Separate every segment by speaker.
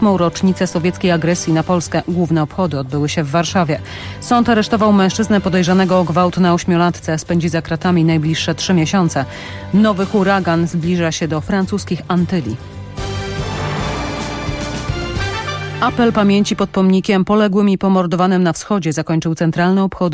Speaker 1: rocznicę sowieckiej agresji na Polskę. Główne obchody odbyły się w Warszawie. Sąd aresztował mężczyznę podejrzanego o gwałt na 8-latce. Spędzi za kratami najbliższe 3 miesiące. Nowy huragan zbliża się do francuskich Antyli. Apel pamięci pod pomnikiem poległym i pomordowanym na wschodzie zakończył centralne obchody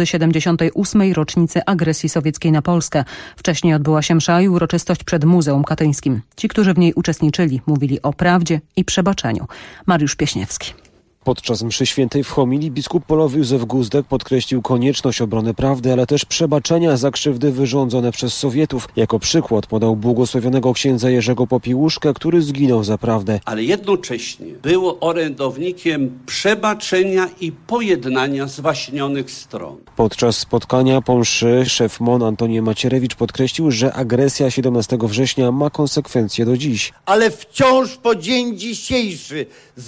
Speaker 1: 78. rocznicy agresji sowieckiej na Polskę. Wcześniej odbyła się msza i uroczystość przed Muzeum Katyńskim. Ci, którzy w niej uczestniczyli, mówili o prawdzie i przebaczeniu. Mariusz Pieśniewski.
Speaker 2: Podczas mszy świętej w homilii biskup polowy Józef Guzdek podkreślił konieczność obrony prawdy, ale też przebaczenia za krzywdy wyrządzone przez Sowietów. Jako przykład podał błogosławionego księdza Jerzego Popiełuszkę, który zginął za prawdę.
Speaker 3: Ale jednocześnie był orędownikiem przebaczenia i pojednania zwaśnionych stron.
Speaker 2: Podczas spotkania po mszy szef MON Antoni Macierewicz podkreślił, że agresja 17 września ma konsekwencje do dziś.
Speaker 4: Ale wciąż po dzień dzisiejszy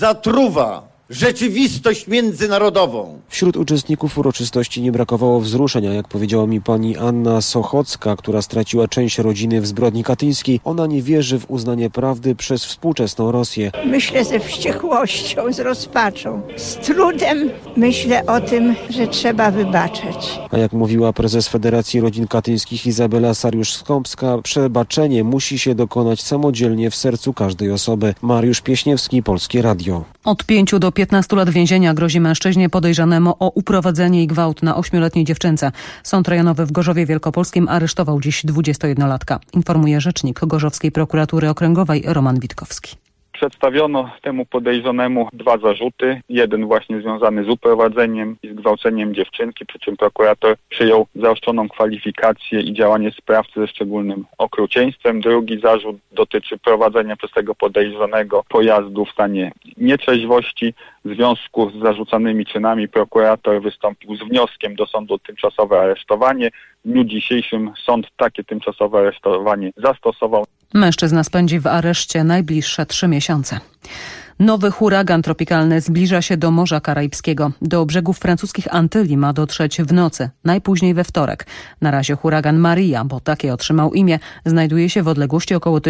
Speaker 4: zatruwa rzeczywistość międzynarodową.
Speaker 2: Wśród uczestników uroczystości nie brakowało wzruszenia, jak powiedziała mi pani Anna Sochocka, która straciła część rodziny w zbrodni katyńskiej. Ona nie wierzy w uznanie prawdy przez współczesną Rosję.
Speaker 5: Myślę ze wściekłością, z rozpaczą. Z trudem myślę o tym, że trzeba wybaczać.
Speaker 2: A jak mówiła prezes Federacji Rodzin Katyńskich Izabela Sariusz-Skąpska, przebaczenie musi się dokonać samodzielnie w sercu każdej osoby. Mariusz Pieśniewski, Polskie Radio.
Speaker 1: Od 5 do 15 lat więzienia grozi mężczyźnie podejrzanemu o uprowadzenie i gwałt na 8-letniej dziewczynce. Sąd rejonowy w Gorzowie Wielkopolskim aresztował dziś 21-latka. Informuje rzecznik Gorzowskiej Prokuratury Okręgowej Roman Witkowski.
Speaker 6: Przedstawiono temu podejrzanemu 2 zarzuty. Jeden właśnie związany z uprowadzeniem i zgwałceniem dziewczynki, przy czym prokurator przyjął zaostrzoną kwalifikację i działanie sprawcy ze szczególnym okrucieństwem. Drugi zarzut dotyczy prowadzenia przez tego podejrzanego pojazdu w stanie nietrzeźwości. W związku z zarzucanymi czynami prokurator wystąpił z wnioskiem do sądu o tymczasowe aresztowanie. W dniu dzisiejszym sąd takie tymczasowe aresztowanie zastosował.
Speaker 1: Mężczyzna spędzi w areszcie najbliższe 3 miesiące. Nowy huragan tropikalny zbliża się do Morza Karaibskiego. Do brzegów francuskich Antyli ma dotrzeć w nocy, najpóźniej we wtorek. Na razie huragan Maria, bo takie otrzymał imię, znajduje się w odległości około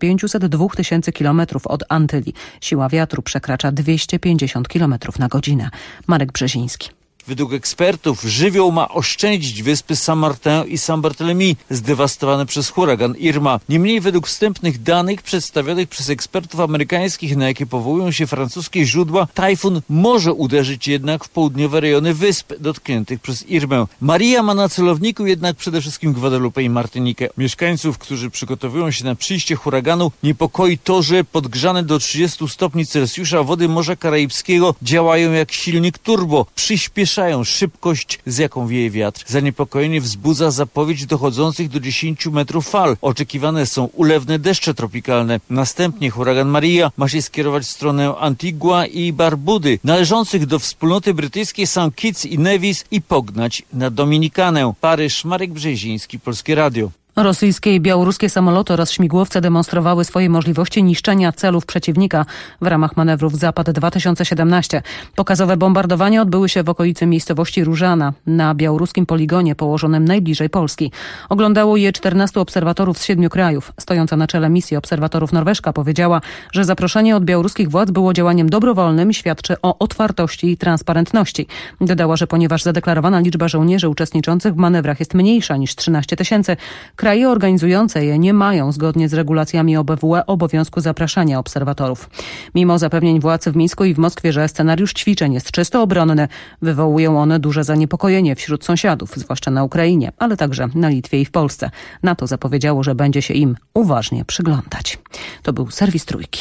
Speaker 1: 1500–2000 km od Antyli. Siła wiatru przekracza 250 km na godzinę. Marek Brzeziński.
Speaker 7: Według ekspertów żywioł ma oszczędzić wyspy Saint-Martin i Saint-Barthélemy zdewastowane przez huragan Irma. Niemniej według wstępnych danych przedstawionych przez ekspertów amerykańskich, na jakie powołują się francuskie źródła, tajfun może uderzyć jednak w południowe rejony wysp dotkniętych przez Irmę. Maria ma na celowniku jednak przede wszystkim Guadalupe i Martynikę. Mieszkańców, którzy przygotowują się na przyjście huraganu, niepokoi to, że podgrzane do 30 stopni Celsjusza wody Morza Karaibskiego działają jak silnik turbo, przyspieszają szybkość, z jaką wieje wiatr. Zaniepokojenie wzbudza zapowiedź dochodzących do 10 metrów fal. Oczekiwane są ulewne deszcze tropikalne. Następnie huragan Maria ma się skierować w stronę Antigua i Barbudy, należących do wspólnoty brytyjskiej St. Kitts i Nevis, i pognać na Dominikanę. Paryż, Marek Brzeziński, Polskie Radio.
Speaker 1: Rosyjskie i białoruskie samoloty oraz śmigłowce demonstrowały swoje możliwości niszczenia celów przeciwnika w ramach manewrów Zapad 2017. Pokazowe bombardowania odbyły się w okolicy miejscowości Różana na białoruskim poligonie położonym najbliżej Polski. Oglądało je 14 obserwatorów z 7 krajów. Stojąca na czele misji obserwatorów Norweżka powiedziała, że zaproszenie od białoruskich władz było działaniem dobrowolnym i świadczy o otwartości i transparentności. Dodała, że ponieważ zadeklarowana liczba żołnierzy uczestniczących w manewrach jest mniejsza niż 13 000, kraje organizujące je nie mają zgodnie z regulacjami OBWE obowiązku zapraszania obserwatorów. Mimo zapewnień władz w Mińsku i w Moskwie, że scenariusz ćwiczeń jest czysto obronny, wywołują one duże zaniepokojenie wśród sąsiadów, zwłaszcza na Ukrainie, ale także na Litwie i w Polsce. NATO zapowiedziało, że będzie się im uważnie przyglądać. To był serwis Trójki.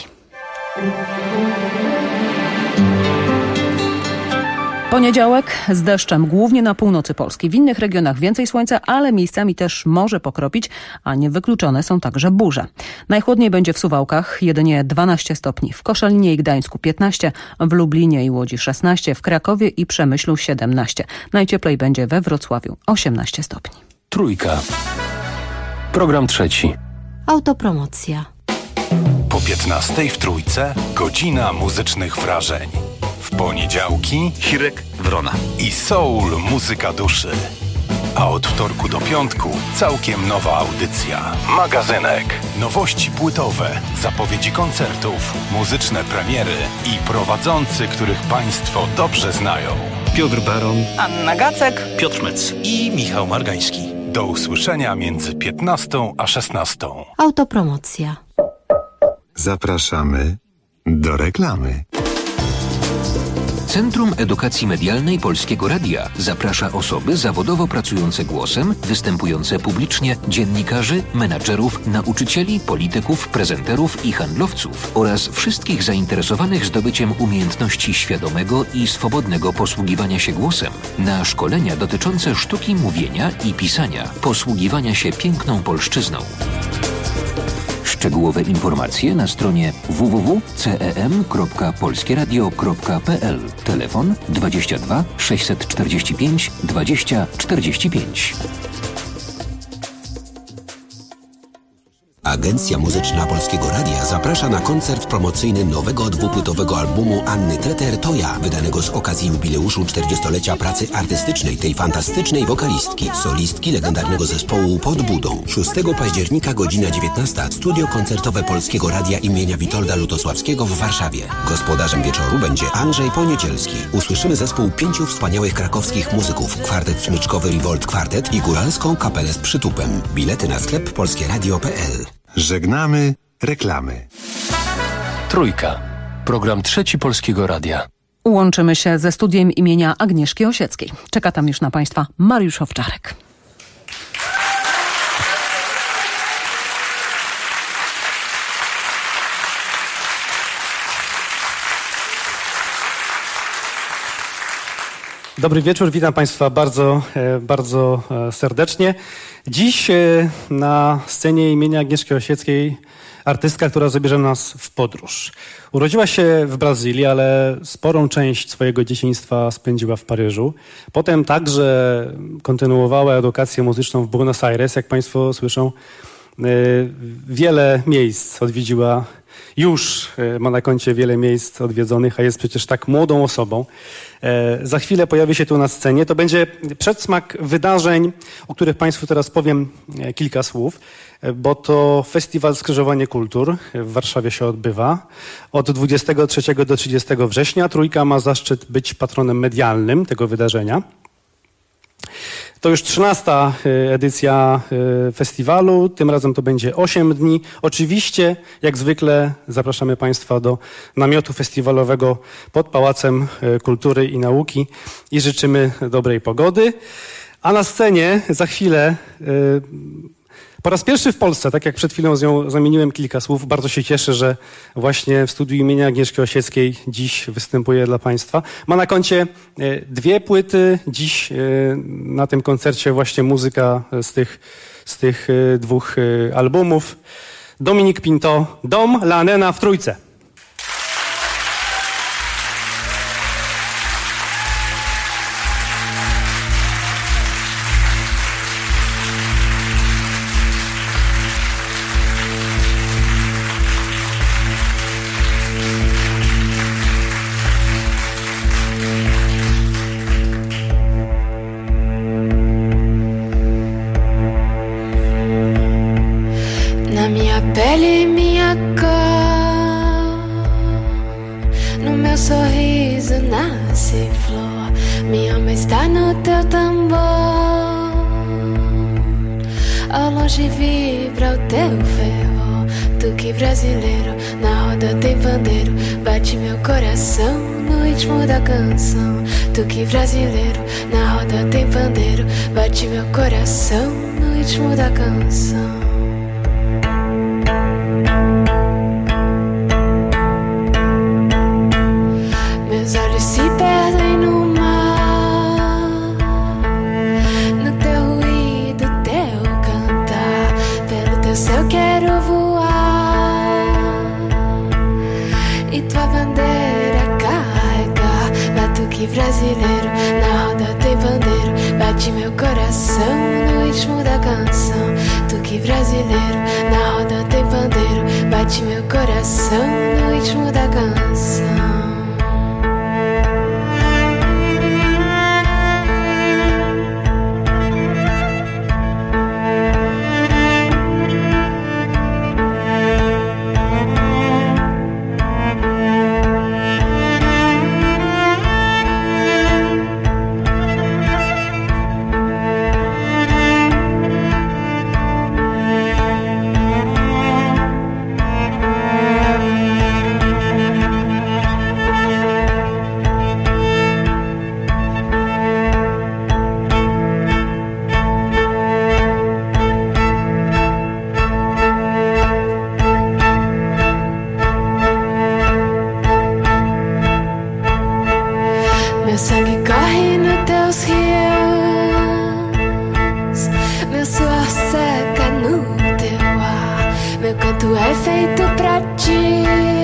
Speaker 1: Poniedziałek z deszczem, głównie na północy Polski. W innych regionach więcej słońca, ale miejscami też może pokropić, a niewykluczone są także burze. Najchłodniej będzie w Suwałkach, jedynie 12 stopni. W Koszalinie i Gdańsku 15, w Lublinie i Łodzi 16, w Krakowie i Przemyślu 17. Najcieplej będzie we Wrocławiu 18 stopni.
Speaker 8: Trójka. Program trzeci.
Speaker 9: Autopromocja.
Speaker 8: Po 15 w Trójce godzina muzycznych wrażeń. W poniedziałki
Speaker 10: Hirek Wrona
Speaker 8: i soul muzyka duszy. A od wtorku do piątku całkiem nowa audycja. Magazynek. Nowości płytowe, zapowiedzi koncertów, muzyczne premiery i prowadzący, których Państwo dobrze znają.
Speaker 10: Piotr Baron,
Speaker 11: Anna Gacek,
Speaker 10: Piotr Mec i Michał Margański.
Speaker 8: Do usłyszenia między 15 a 16.
Speaker 9: Autopromocja.
Speaker 12: Zapraszamy do reklamy.
Speaker 13: Centrum Edukacji Medialnej Polskiego Radia zaprasza osoby zawodowo pracujące głosem, występujące publicznie, dziennikarzy, menadżerów, nauczycieli, polityków, prezenterów i handlowców oraz wszystkich zainteresowanych zdobyciem umiejętności świadomego i swobodnego posługiwania się głosem na szkolenia dotyczące sztuki mówienia i pisania, posługiwania się piękną polszczyzną. Szczegółowe informacje na stronie www.cem.polskieradio.pl. Telefon 22 645 20 45.
Speaker 14: Agencja Muzyczna Polskiego Radia zaprasza na koncert promocyjny nowego dwupłytowego albumu Anny Treter To ja, wydanego z okazji jubileuszu 40-lecia pracy artystycznej tej fantastycznej wokalistki, solistki legendarnego zespołu Pod Budą. 6 października, godzina 19, studio koncertowe Polskiego Radia imienia Witolda Lutosławskiego w Warszawie. Gospodarzem wieczoru będzie Andrzej Poniedzielski. Usłyszymy zespół 5 wspaniałych krakowskich muzyków, kwartet smyczkowy Revolt Kwartet i góralską kapelę z przytupem. Bilety na sklep polskieradio.pl.
Speaker 12: Żegnamy reklamy.
Speaker 15: Trójka. Program trzeci Polskiego Radia.
Speaker 1: Łączymy się ze studiem imienia Agnieszki Osieckiej. Czeka tam już na Państwa Mariusz Owczarek.
Speaker 16: Dobry wieczór, witam Państwa bardzo serdecznie. Dziś na scenie imienia Agnieszki Osieckiej artystka, która zabierze nas w podróż. Urodziła się w Brazylii, ale sporą część swojego dzieciństwa spędziła w Paryżu. Potem także kontynuowała edukację muzyczną w Buenos Aires. Jak Państwo słyszą, wiele miejsc odwiedziła. Już ma na koncie wiele miejsc odwiedzonych, a jest przecież tak młodą osobą. Za chwilę pojawi się tu na scenie. To będzie przedsmak wydarzeń, o których Państwu teraz powiem kilka słów, bo to Festiwal Skrzyżowanie Kultur w Warszawie się odbywa. Od 23 do 30 września Trójka ma zaszczyt być patronem medialnym tego wydarzenia. To już 13. edycja festiwalu, tym razem to będzie 8 dni. Oczywiście, jak zwykle, zapraszamy Państwa do namiotu festiwalowego pod Pałacem Kultury i Nauki i życzymy dobrej pogody. A na scenie za chwilę, po raz pierwszy w Polsce, tak jak przed chwilą z nią zamieniłem kilka słów, bardzo się cieszę, że właśnie w studiu imienia Agnieszki Osieckiej dziś występuje dla Państwa. Ma na koncie 2 płyty. Dziś na tym koncercie właśnie muzyka z tych 2 albumów. Dominik Pinto, Dom, La Nena w Trójce.
Speaker 17: Pele minha cor, no meu sorriso nasce flor, minha alma está no teu tambor, ao longe vibra o teu fervor, tu que brasileiro, na roda tem pandeiro, bate meu coração no ritmo da canção, tu que brasileiro, na roda tem pandeiro, bate meu coração no ritmo da canção. Meus olhos se perdem no mar, no teu ruído, teu cantar, pelo teu céu quero voar e tua bandeira carregar. Batuque brasileiro, na roda tem bandeiro, bate meu coração no ritmo da canção. Tuque brasileiro, na roda tem bandeiro, bate meu coração no ritmo da canção. Meu sangue corre nos teus rios, meu suor seca no teu ar, meu canto é feito pra ti.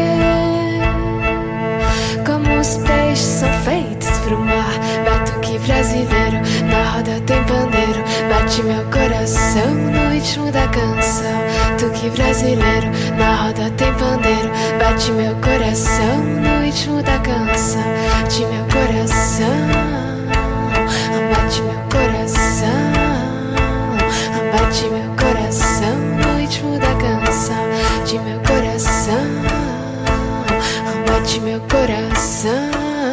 Speaker 17: Como os peixes são feitos pro mar, batuque brasileiro, na roda tem pandeiro, bate meu coração no ritmo da canção. Tuque brasileiro, na roda tem pandeiro, bate meu coração no ritmo da canção. Bate meu coração, bate meu coração, bate meu coração no ritmo da canção. Bate meu coração, bate meu coração.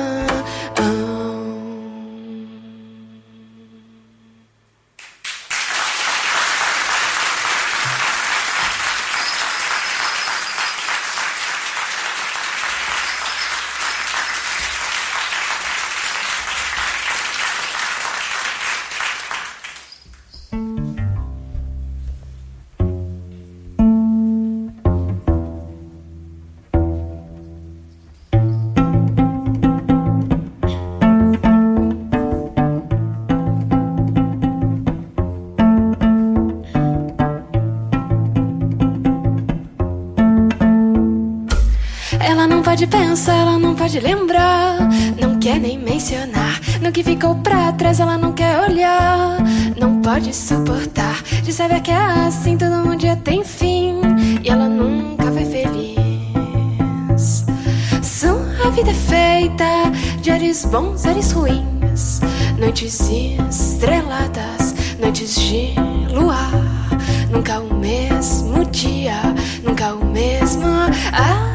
Speaker 17: Pode pensar, ela não pode lembrar, não quer nem mencionar no que ficou pra trás, ela não quer olhar, não pode suportar de saber que é assim, todo um dia tem fim e ela nunca foi feliz. A vida é feita de ares bons, ares ruins, noites estreladas, noites de luar, nunca o mesmo dia, nunca o mesmo ar.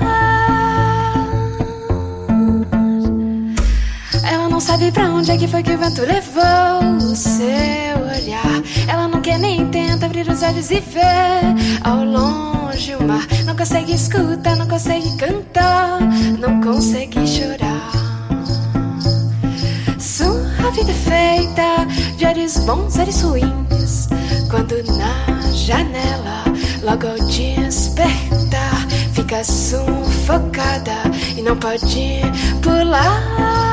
Speaker 17: Não sabe pra onde é que foi que o vento levou o seu olhar. Ela não quer nem tenta abrir os olhos e ver ao longe o mar. Não consegue escutar, não consegue cantar, não consegue chorar. Sua vida é feita de ares bons, ares ruins, quando na janela, logo ao despertar, fica sufocada e não pode pular.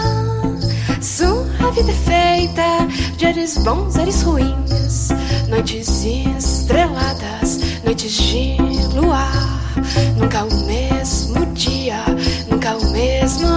Speaker 17: Sua vida é feita de ares bons, ares ruins, noites estreladas, noites de luar, nunca o mesmo dia, nunca o mesmo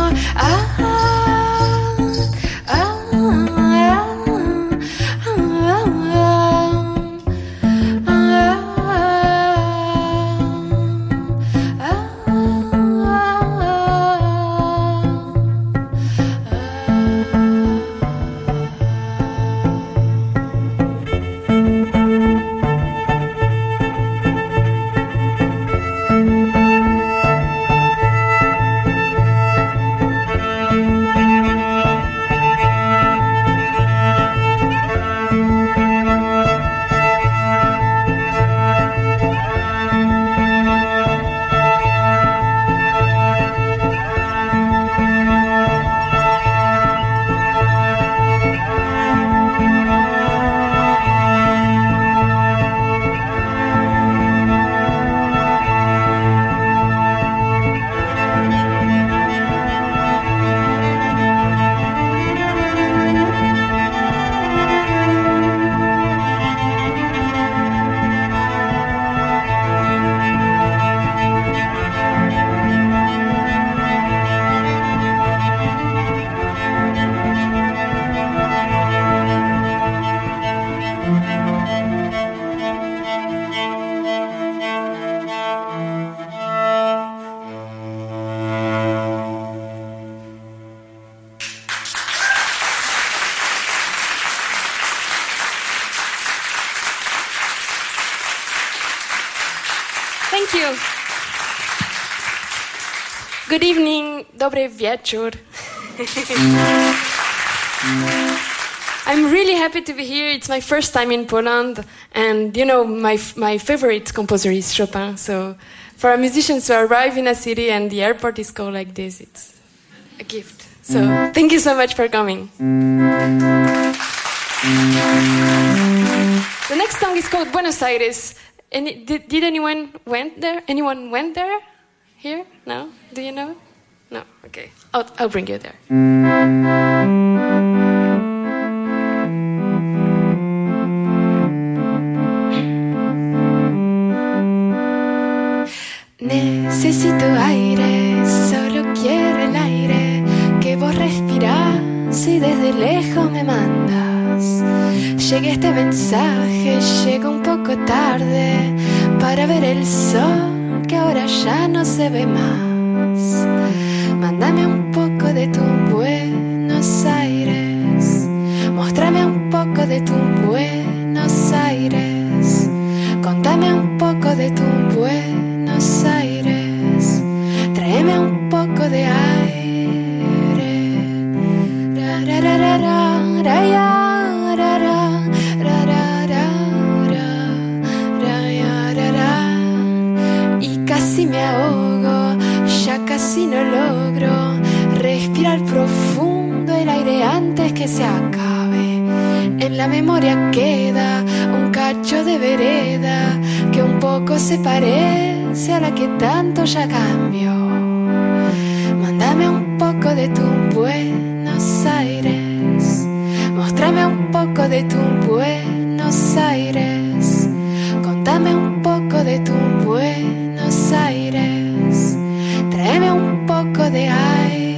Speaker 17: Thank you. Good evening, dobry wieczór. I'm really happy to be here. It's my first time in Poland, and you know, my favorite composer is Chopin. So for a musician to arrive in a city and the airport is called like this, it's a gift. So thank you so much for coming. The next song is called Buenos Aires. And did anyone went there? Anyone went there? Here? No? Do you know? No, okay. I'll bring you there. Necesito aire, solo quiero el aire que vos respirás y desde lejos me mandas. Llegué este mensaje, llega un poco tarde para ver el sol que ahora ya no se ve más. Mándame un poco de tu Buenos Aires, mostrame un poco de tu Buenos Aires, contame un poco de tu Buenos Aires, tráeme un poco de aire. Ra, ra, ra, ra, ra, ra, ya, ra, ra, ra, ra, ra, ra, ra. Y casi me ahogo, ya casi no logro respirar profundo el aire antes que se acabe. En la memoria queda un cacho de vereda que un poco se parece a la que tanto ya cambió. Mándame un poco de tu Buenos Aires, mostrame un poco de tu Buenos Aires, contame un poco de tu Buenos Aires, tráeme un poco de aire.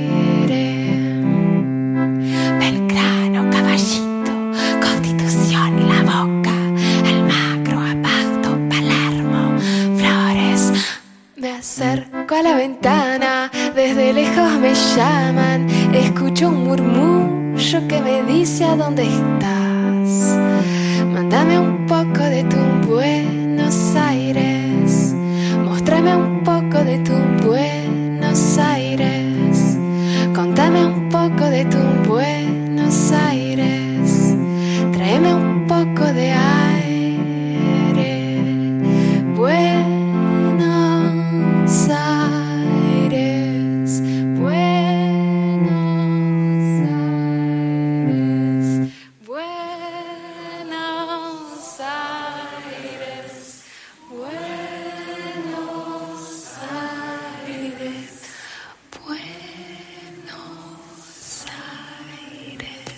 Speaker 17: Belgrano, Caballito, Constitución, La Boca, Almagro, Abasto, Palermo, Flores. Me acerco a la ventana, desde lejos me llaman, escucho un murmullo que me dice a dónde estás. Mándame un poco de tu Buenos Aires, mostrame un poco de tu Buenos Aires, contame un poco de tu Buenos Aires, tráeme un poco de aire. Buenos Aires, Buenos Aires, Buenos Aires, Buenos Aires, Buenos Aires.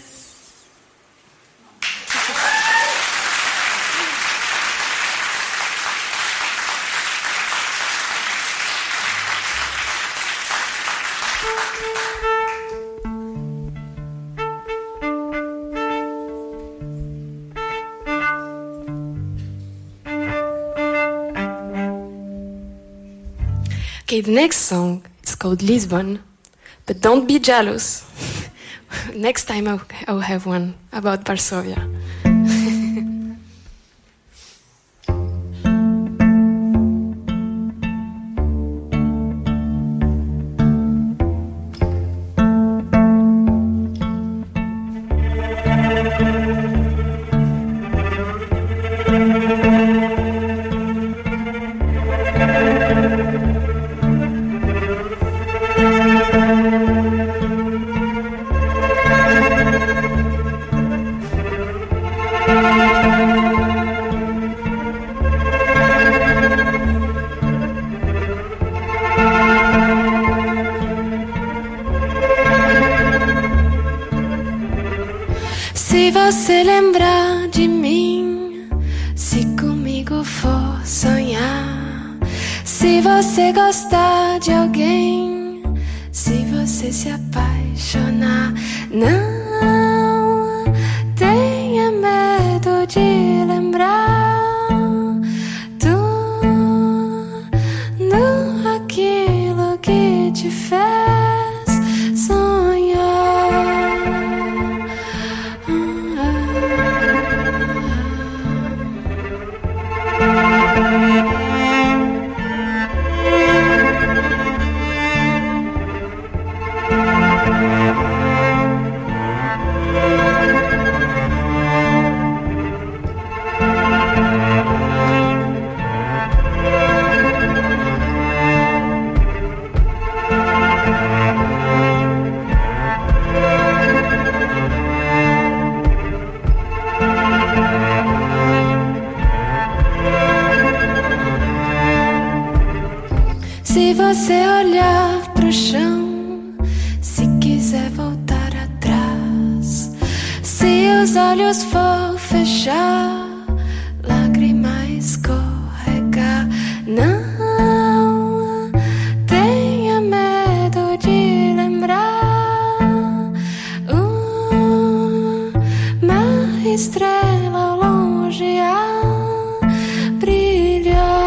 Speaker 17: Okay, the next song, it's called Lisbon, but don't be jealous. Next time I'll have one about Varsovia. Se você lembrar de mim, se comigo for sonhar, se você gostar de alguém, se você se apaixonar, não tenha medo de lembrar tudo aquilo que te fez sonhar. os olhos for fechar, lágrima escorregar. Não tenha medo de lembrar uma estrela ao longe a brilhar.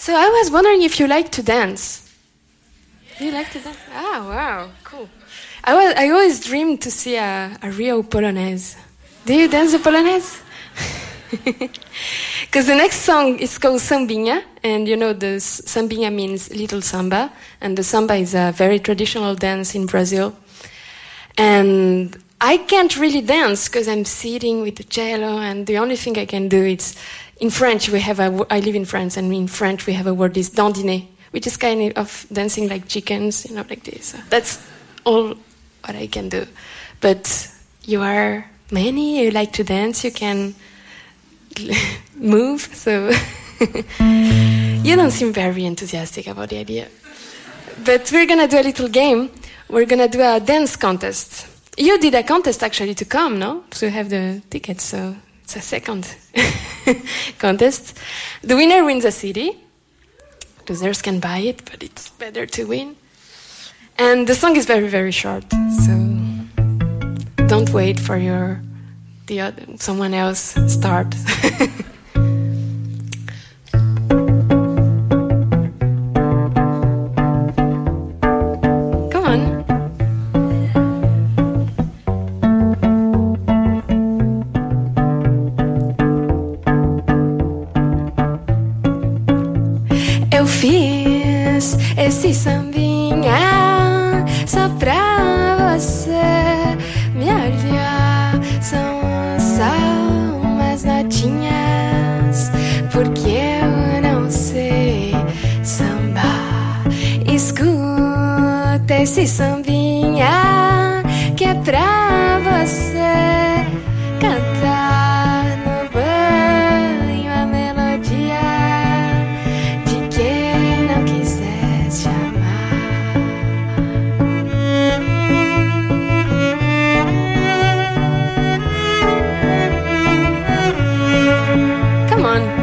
Speaker 17: So I was wondering if you like to dance. You like to dance? Ah, wow, cool. I always dreamed to see a real Polonaise. Do you dance the Polonaise? Because the next song is called Sambinha, and you know the Sambinha means little samba, and the samba is a very traditional dance in Brazil. And I can't really dance because I'm sitting with the cello, and the only thing I can do is, in French I live in France, and in French we have a word is dandiner, which is kind of dancing like chickens, you know, like this. So that's all what I can do. But you are many, you like to dance, you can move, so you don't seem very enthusiastic about the idea. But we're gonna do a little game. We're gonna do a dance contest. You did a contest actually to come, no? To have the tickets, so it's a second contest. The winner wins a CD. Losers can buy it, but it's better to win. And the song is very, very short, so don't wait for someone else start. Come on. Eu fiz esse sambinha só pra você me olhar. São umas notinhas, porque eu não sei sambar. Escuta esse sambinha que é pra você cantar no banho a melodia de quem não quiser te amar. Come on.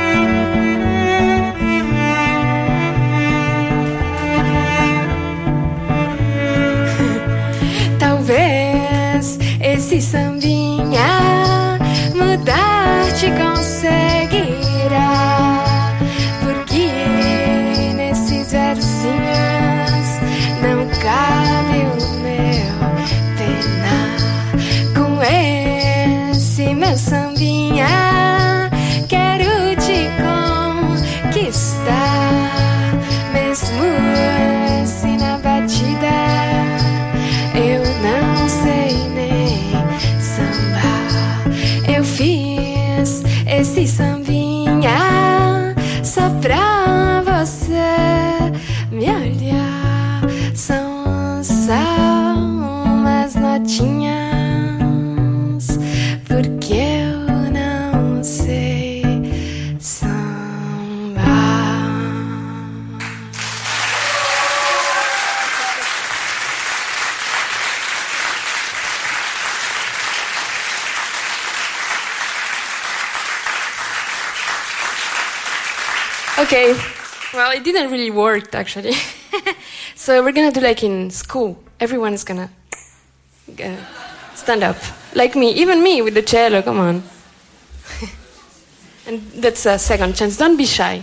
Speaker 17: Talvez esse sambinha mudar-te conseguirá, porque nesses versinhos não cabe o meu penar. Com esse meu sambinha quero te conquistar, mesmo assim na batida eu não sei nem sambar. Eu fiz esse sambinha só pra você me olhar. São umas notinhas, porque eu não sei sambar. Okay, well, it didn't really work actually. So we're gonna do like in school. Everyone is gonna stand up, like me, even me with the cello. Come on, and that's a second chance. Don't be shy.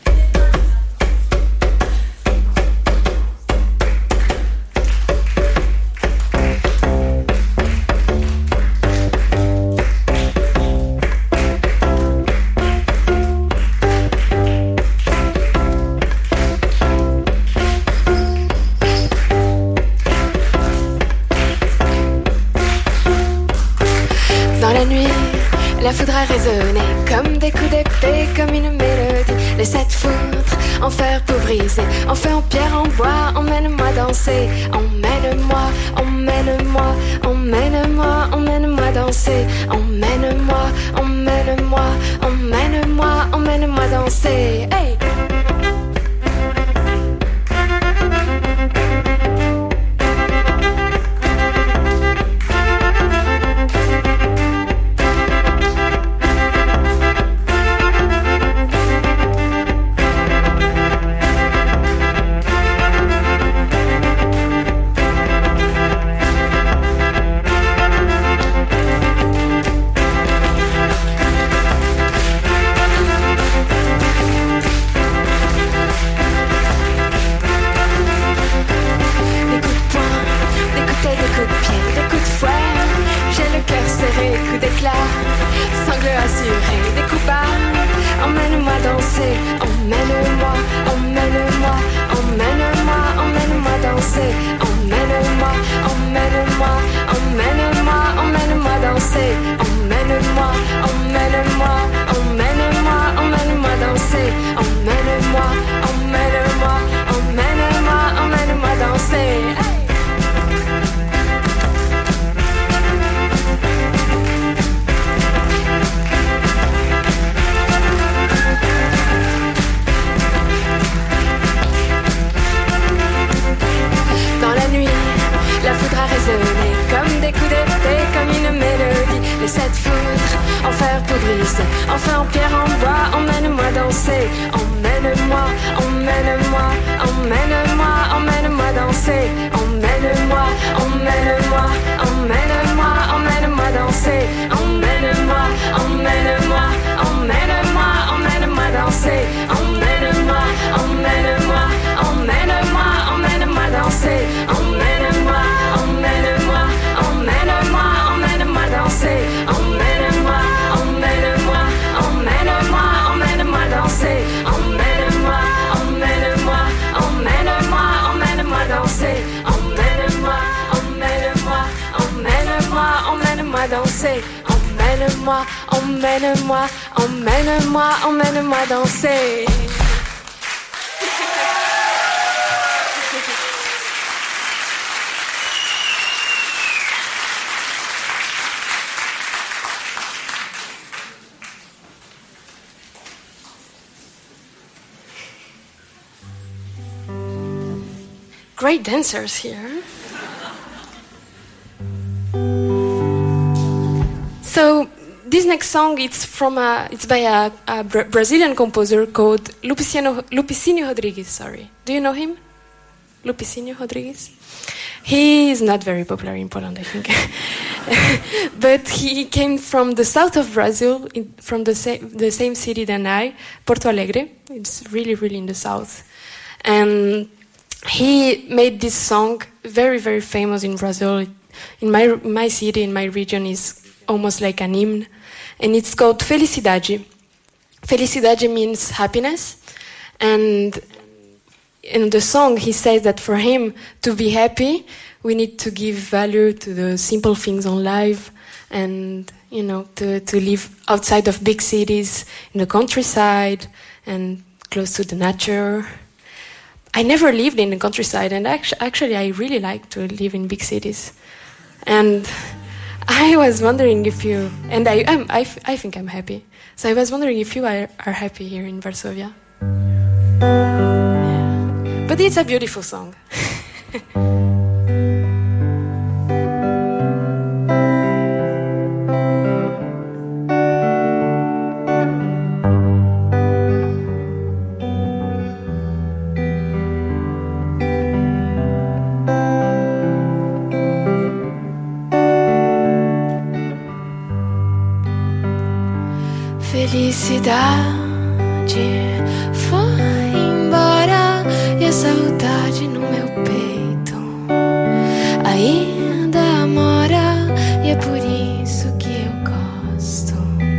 Speaker 17: Dans la nuit, la foudre a résonné comme des coups d'épée, comme une mélodie. Les 7 foudres, en fer pour briser, en feu, en pierre, en bois. Emmène-moi danser, emmène-moi, emmène-moi, emmène-moi, emmène-moi danser. Emmène-moi, emmène-moi, emmène-moi, emmène-moi danser. Hey! danser. Emmène-moi, emmène-moi, emmène-moi, emmène-moi danser. Emmène-moi, emmène-moi, emmène-moi, emmène-moi danser. Emmène-moi, emmène-moi, emmène-moi, emmène-moi danser. Emmène-moi, emmène-moi, emmène-moi, emmène-moi danser. Dans la nuit, la foudre a résonné comme des coups d'épée, comme une mélodie. Les sept foudres, en fer pour briser, en fer, en pierre, en bois. Emmène-moi danser, emmène-moi, emmène-moi, emmène-moi, emmène-moi danser. Emmène-moi, emmène-moi, emmène-moi, emmène-moi danser. Emmène-moi, emmène-moi, emmène-moi, emmène-moi danser. Emmène-moi, emmène-moi, emmène-moi, emmène-moi danser. Emmène-moi, emmène-moi, emmène-moi, emmène-moi danser. Emmène-moi, emmène-moi, emmène-moi, emmène-moi danser. Emmène-moi, emmène-moi, emmène-moi, emmène-moi danser. Emmène-moi, emmène-moi, emmène-moi, emmène-moi danser. Emmène-moi, emmène-moi, emmène-moi, emmène-moi danser. Great dancers here. So this next song it's by a Brazilian composer called Lupicínio Rodrigues. Sorry, do you know him? Lupicínio Rodrigues. He is not very popular in Poland, I think, but he came from the south of Brazil, from the same city than I, Porto Alegre. It's really, really in the south, and he made this song very, very famous in Brazil. In my city, in my region, is almost like an hymn, and it's called Felicidade. Felicidade means happiness, and in the song he says that for him to be happy, we need to give value to the simple things in life, and to live outside of big cities, in the countryside, and close to the nature. I never lived in the countryside, and actually I really like to live in big cities. And I was wondering if you, and I think I'm happy. So I was wondering if you are happy here in Varsovia. Yeah. But it's a beautiful song. Felicidade foi embora e a saudade no meu peito ainda mora, e é por isso que eu gosto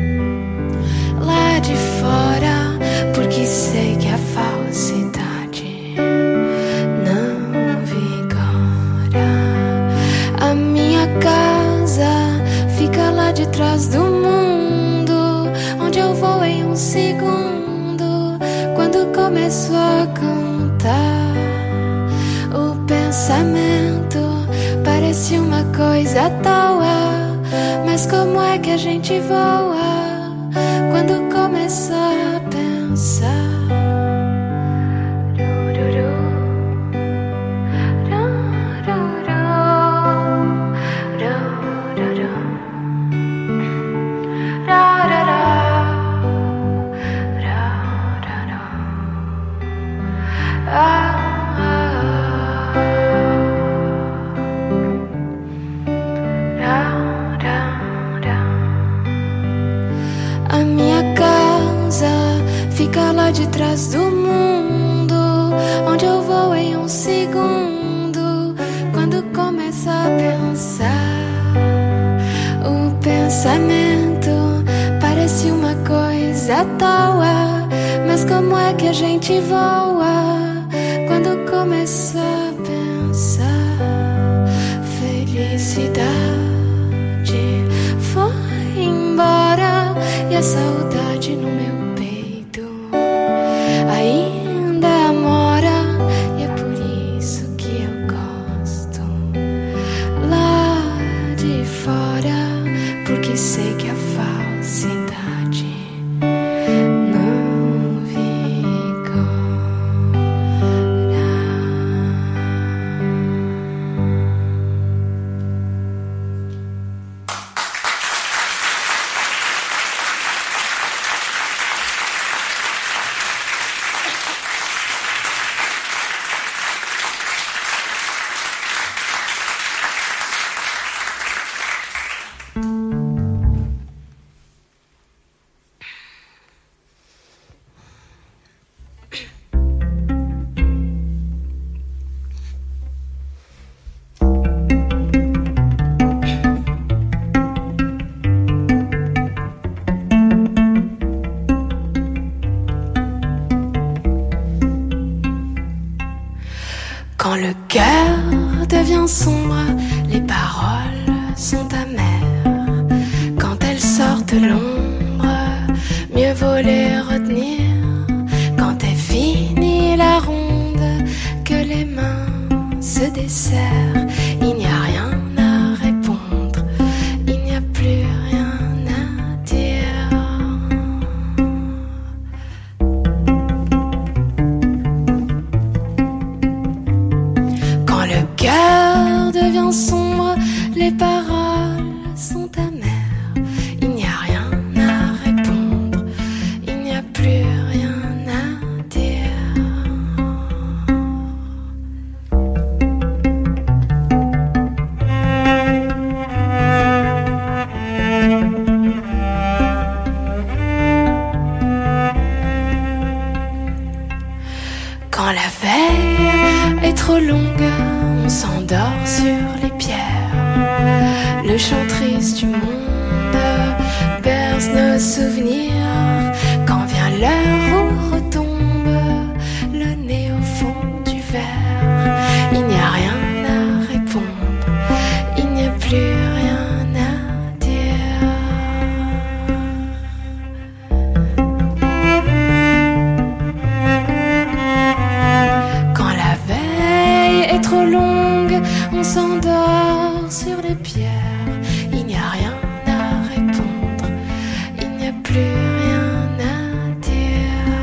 Speaker 17: lá de fora, porque sei que a falsidade não vigora. A minha casa fica lá de trás do mundo, onde eu vou em um segundo. Quando começo a cantar, o pensamento parece uma coisa à toa. Mas como é que a gente voa quando começa a pensar? De trás do mundo, onde eu vou em um segundo. Quando começo a pensar, o pensamento parece uma coisa à toa. Mas como é que a gente voa quando começa a pensar. Felicidade foi embora e a saudade no meu peito ainda mora, e é por isso que eu gosto lá de fora, porque sei que a falsidade não vigora. Quand le cœur devient sombre, les paroles sont amères. Quand elles sortent l'ombre, mieux vaut les retenir. Quand est finie la ronde, que les mains se desserrent, il n'y a rien à répondre, il n'y a plus rien à dire. Quand le cœur devient sombre, les paroles sont amères. Il n'y a rien à répondre, il n'y a plus rien à dire. Quand la veille est trop longue, on s'endort sur les pierres. Le chant triste du monde berce nos souvenirs. Quand vient l'heure où retombe le nez au fond du verre, il n'y a rien à répondre, il n'y a plus rien à dire. Quand la veille est trop longue, on s'endort sur les pierres. Il n'y a rien à répondre, il n'y a plus rien à dire.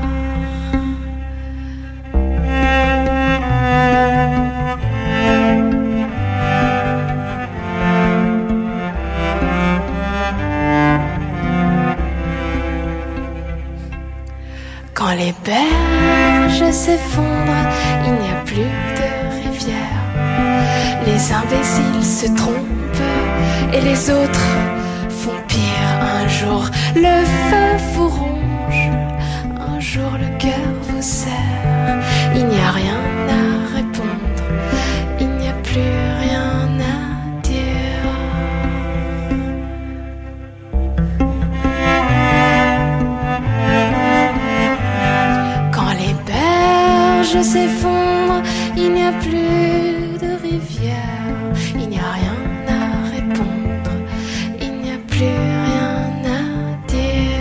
Speaker 17: Quand les berges s'effondrent, il n'y a plus de rivière. Les imbéciles se trompent et les autres font pire. Un jour le feu vous ronge, un jour le cœur vous serre. Il n'y a rien à répondre, il n'y a plus rien à dire. Quand les berges s'effondrent, il n'y a plus de rivière. Il n'y a rien à répondre, il n'y a plus rien à dire.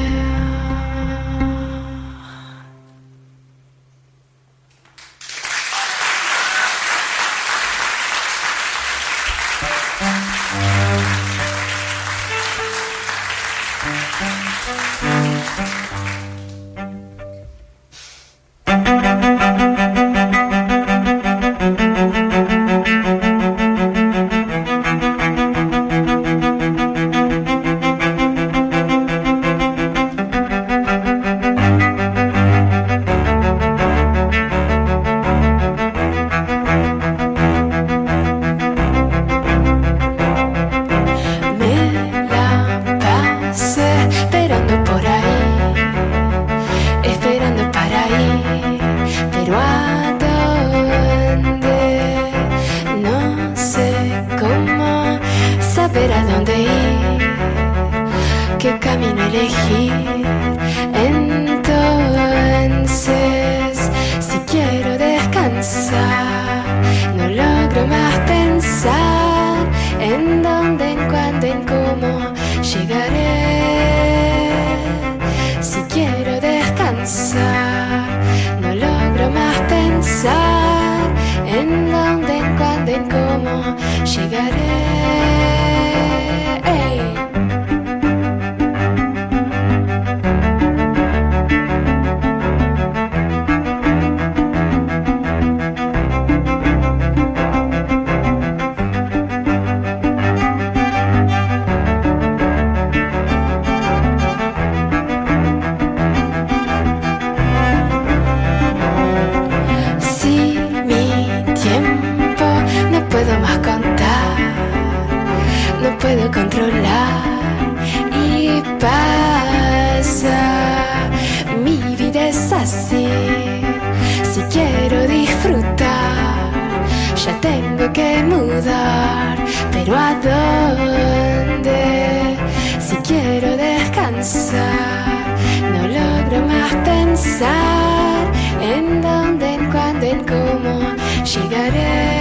Speaker 17: descansar. No logro más pensar en dónde, en cuándo, en cómo llegaré. Puedo controlar y pasa. Mi vida es así. Si quiero disfrutar, ya tengo que mudar. Pero ¿a dónde? Si quiero descansar, no logro más pensar en dónde, en cuándo, en cómo llegaré.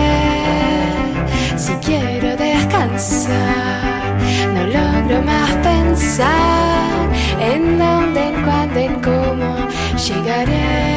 Speaker 17: Si quiero descansar, no logro más pensar en dónde, en cuándo, en cómo llegaré.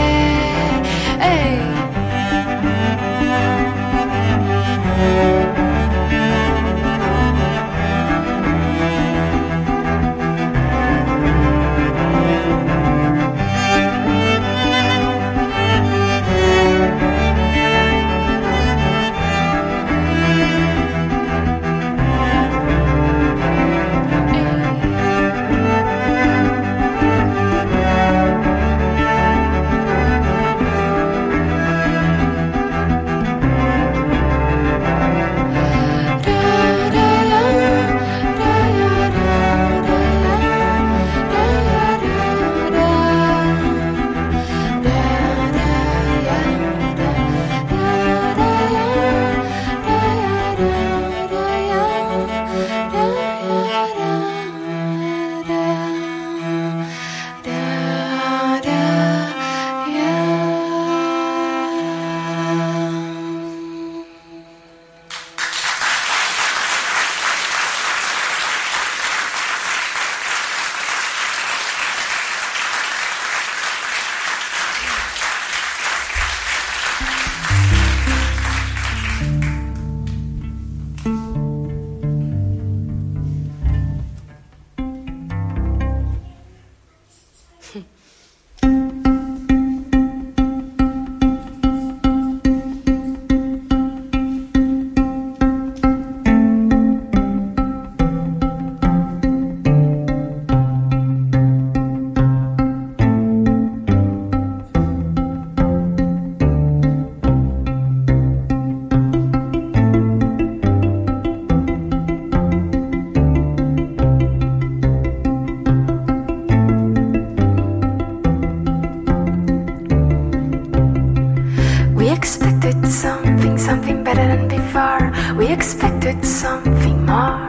Speaker 17: Something better than before. We expected something more.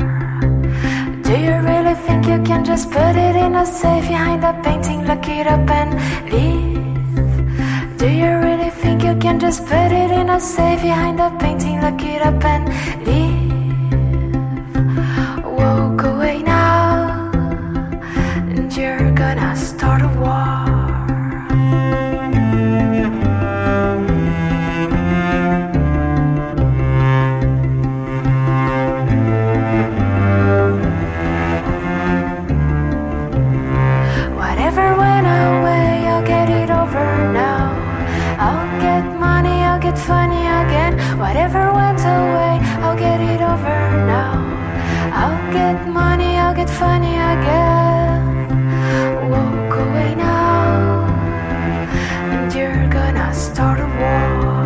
Speaker 17: Do you really think you can just put it in a safe behind a painting, look it up and leave? Do you really think you can just put it in a safe behind a painting, look it up and leave? Walk away now, and you're gonna start a war. Funny again, whatever went away, I'll get it over now. I'll get money, I'll get funny again. Walk away now, and you're gonna start a war.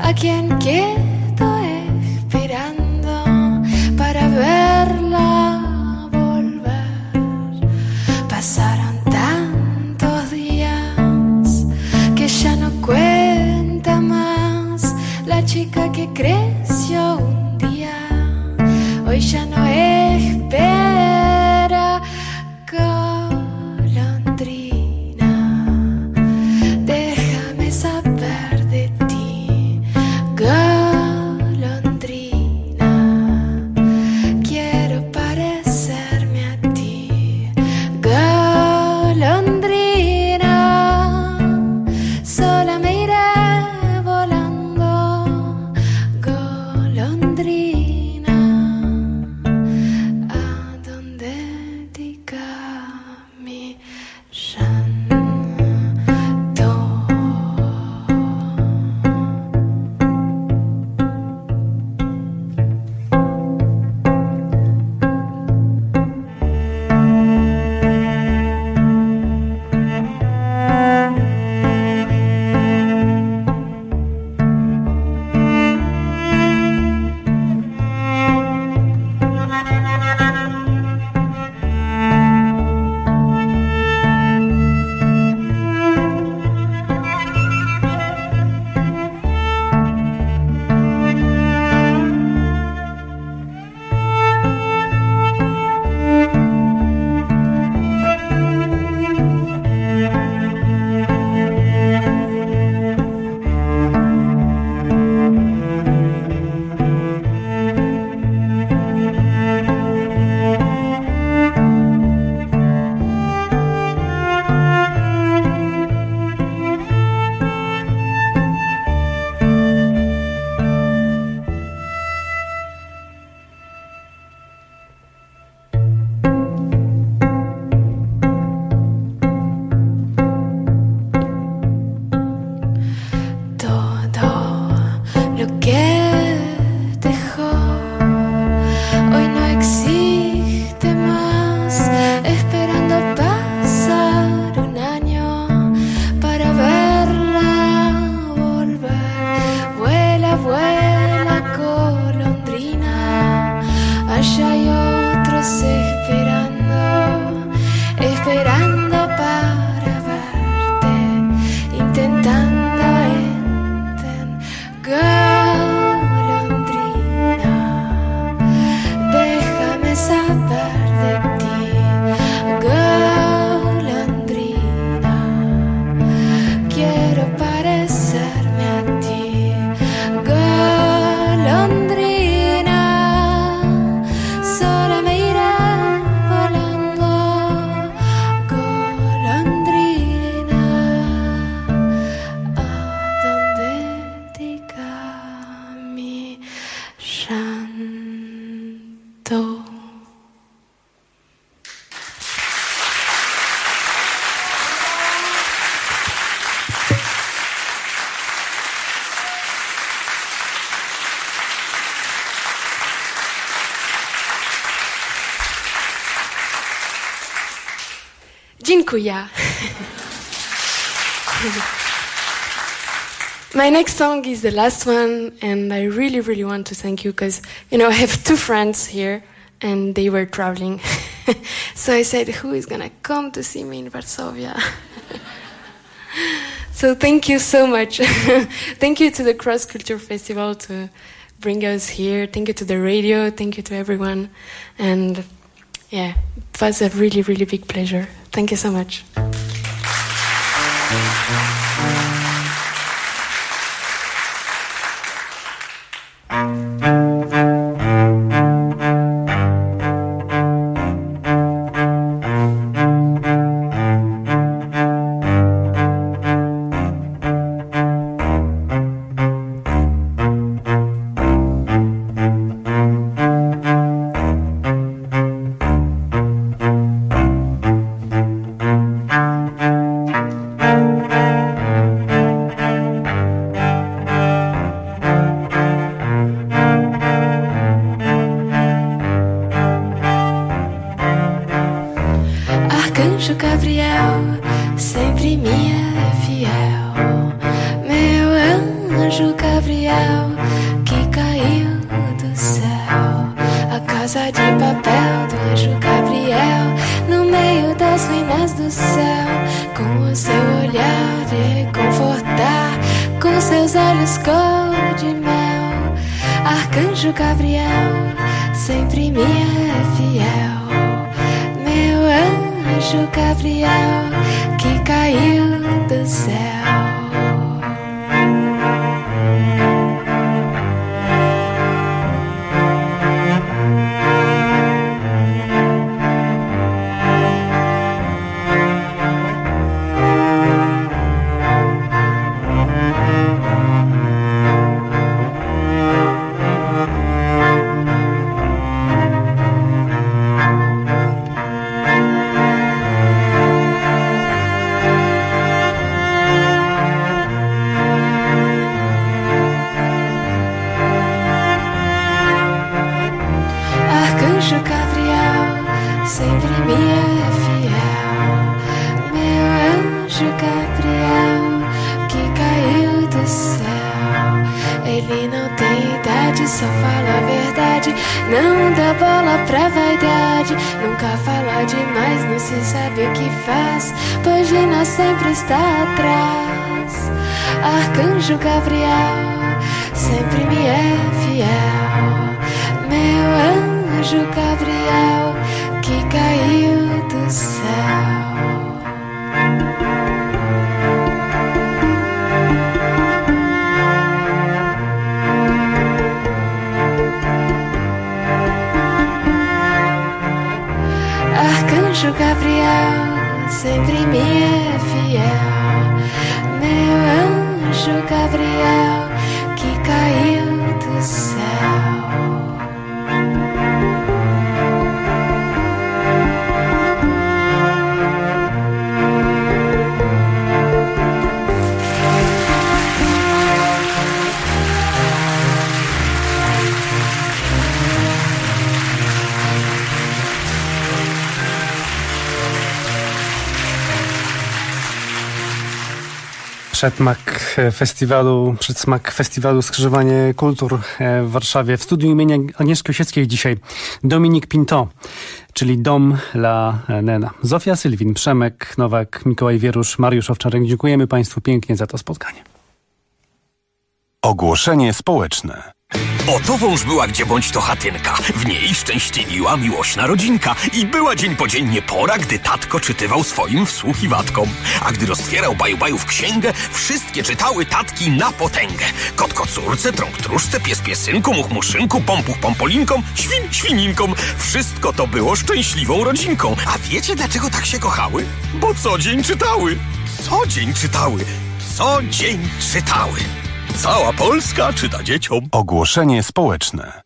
Speaker 17: a quien quedo esperando para verla volver. Pasaron tantos días que ya no cuenta más la chica que creció un día. Hoy ya no espera, golondrina. Déjame saber de ti, golondrina. Quiero parecerme a ti, golondrina. Sola me iré volando, golondrina. Dziękuję. My next song is the last one, and I really, really want to thank you because, you know, I have two friends here and they were traveling. So I said, who is going to come to see me in Varsovia? So thank you so much. Thank you to the Cross Culture Festival to bring us here. Thank you to the radio. Thank you to everyone. And yeah, it was a really, really big pleasure. Thank you so much. Gabriel que caiu do céu. A casa de papel do anjo Gabriel no meio das ruínas do céu, com o seu olhar de reconfortar, com seus olhos cor de mel. Arcanjo Gabriel sempre me é fiel. Meu anjo Gabriel que caiu do céu. Só fala a verdade, não dá bola pra vaidade. Nunca fala demais, não se sabe o que faz, pois Gina sempre está atrás. Arcanjo Gabriel sempre me é fiel. Meu anjo Gabriel que caiu do céu. Arcanjo Gabriel sempre me é fiel. Meu anjo Gabriel que caiu do céu.
Speaker 16: Przedsmak festiwalu Skrzyżowanie Kultur w Warszawie. W studiu imienia Agnieszki Osieckiej dzisiaj Dominik Pinto, czyli Dom La Nena. Zofia Sylwin, Przemek Nowak, Mikołaj Wierusz, Mariusz Owczarek. Dziękujemy Państwu pięknie za to spotkanie.
Speaker 8: Ogłoszenie społeczne.
Speaker 11: Oto wąż była gdzie bądź to chatynka, w niej szczęśliwiła miłośna rodzinka i była dzień po dzień nie pora, gdy tatko czytywał swoim wsłuchiwatkom. A gdy roztwierał baju-bajów księgę, wszystkie czytały tatki na potęgę. Kotko córce, trąg tróżce, pies piesynku, much muszynku, pompuch pompolinkom, świn świninkom. Wszystko to było szczęśliwą rodzinką. A wiecie dlaczego tak się kochały? Bo co dzień czytały. Co dzień czytały. Co dzień czytały. Cała Polska czyta dzieciom.
Speaker 8: Ogłoszenie społeczne.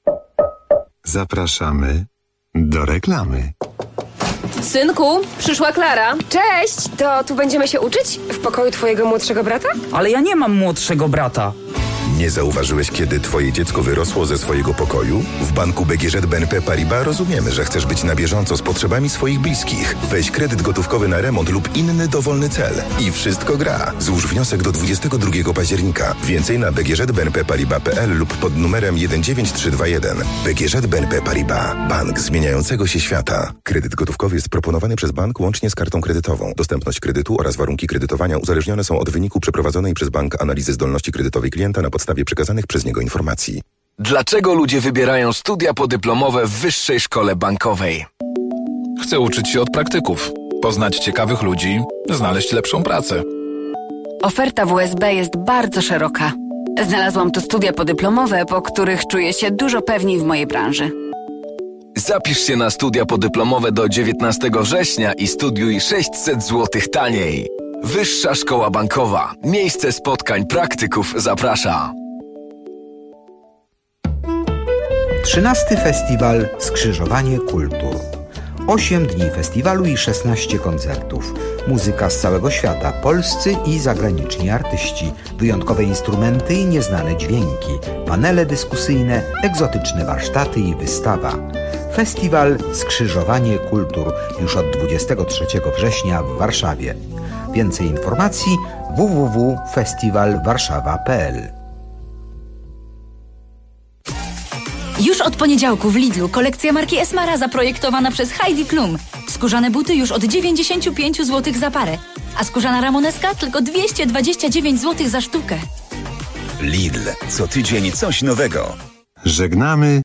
Speaker 12: Zapraszamy do reklamy.
Speaker 18: Synku, przyszła Klara.
Speaker 19: Cześć, to tu będziemy się uczyć? W pokoju twojego młodszego brata?
Speaker 20: Ale ja nie mam młodszego brata.
Speaker 21: Nie zauważyłeś, kiedy twoje dziecko wyrosło ze swojego pokoju? W banku BGŻ BNP Paribas rozumiemy, że chcesz być na bieżąco z potrzebami swoich bliskich. Weź kredyt gotówkowy na remont lub inny dowolny cel. I wszystko gra. Złóż wniosek do 22 października. Więcej na bgżbnpparibas.pl lub pod numerem 19321. BGŻ BNP Paribas. Bank zmieniającego się świata. Kredyt gotówkowy jest proponowany przez bank łącznie z kartą kredytową. Dostępność kredytu oraz warunki kredytowania uzależnione są od wyniku przeprowadzonej przez bank analizy zdolności kredytowej klienta na podstawie przekazanych przez niego informacji.
Speaker 22: Dlaczego ludzie wybierają studia podyplomowe w Wyższej Szkole Bankowej?
Speaker 23: Chcę uczyć się od praktyków, poznać ciekawych ludzi, znaleźć lepszą pracę.
Speaker 24: Oferta WSB jest bardzo szeroka. Znalazłam tu studia podyplomowe, po których czuję się dużo pewniej w mojej branży.
Speaker 22: Zapisz się na studia podyplomowe do 19 września i studiuj 600 zł taniej. Wyższa Szkoła Bankowa. Miejsce spotkań praktyków zaprasza.
Speaker 25: 13. Festiwal Skrzyżowanie Kultur. 8 dni festiwalu i 16 koncertów. Muzyka z całego świata, polscy i zagraniczni artyści, wyjątkowe instrumenty i nieznane dźwięki, panele dyskusyjne, egzotyczne warsztaty i wystawa. Festiwal Skrzyżowanie Kultur już od 23 września w Warszawie. Więcej informacji www.festiwalwarszawa.pl.
Speaker 2: Już od poniedziałku w Lidlu kolekcja marki Esmara zaprojektowana przez Heidi Klum. Skórzane buty już od 95 zł za parę, a skórzana ramoneska tylko 229 zł za sztukę.
Speaker 3: Lidl. Co tydzień coś nowego.
Speaker 12: Żegnamy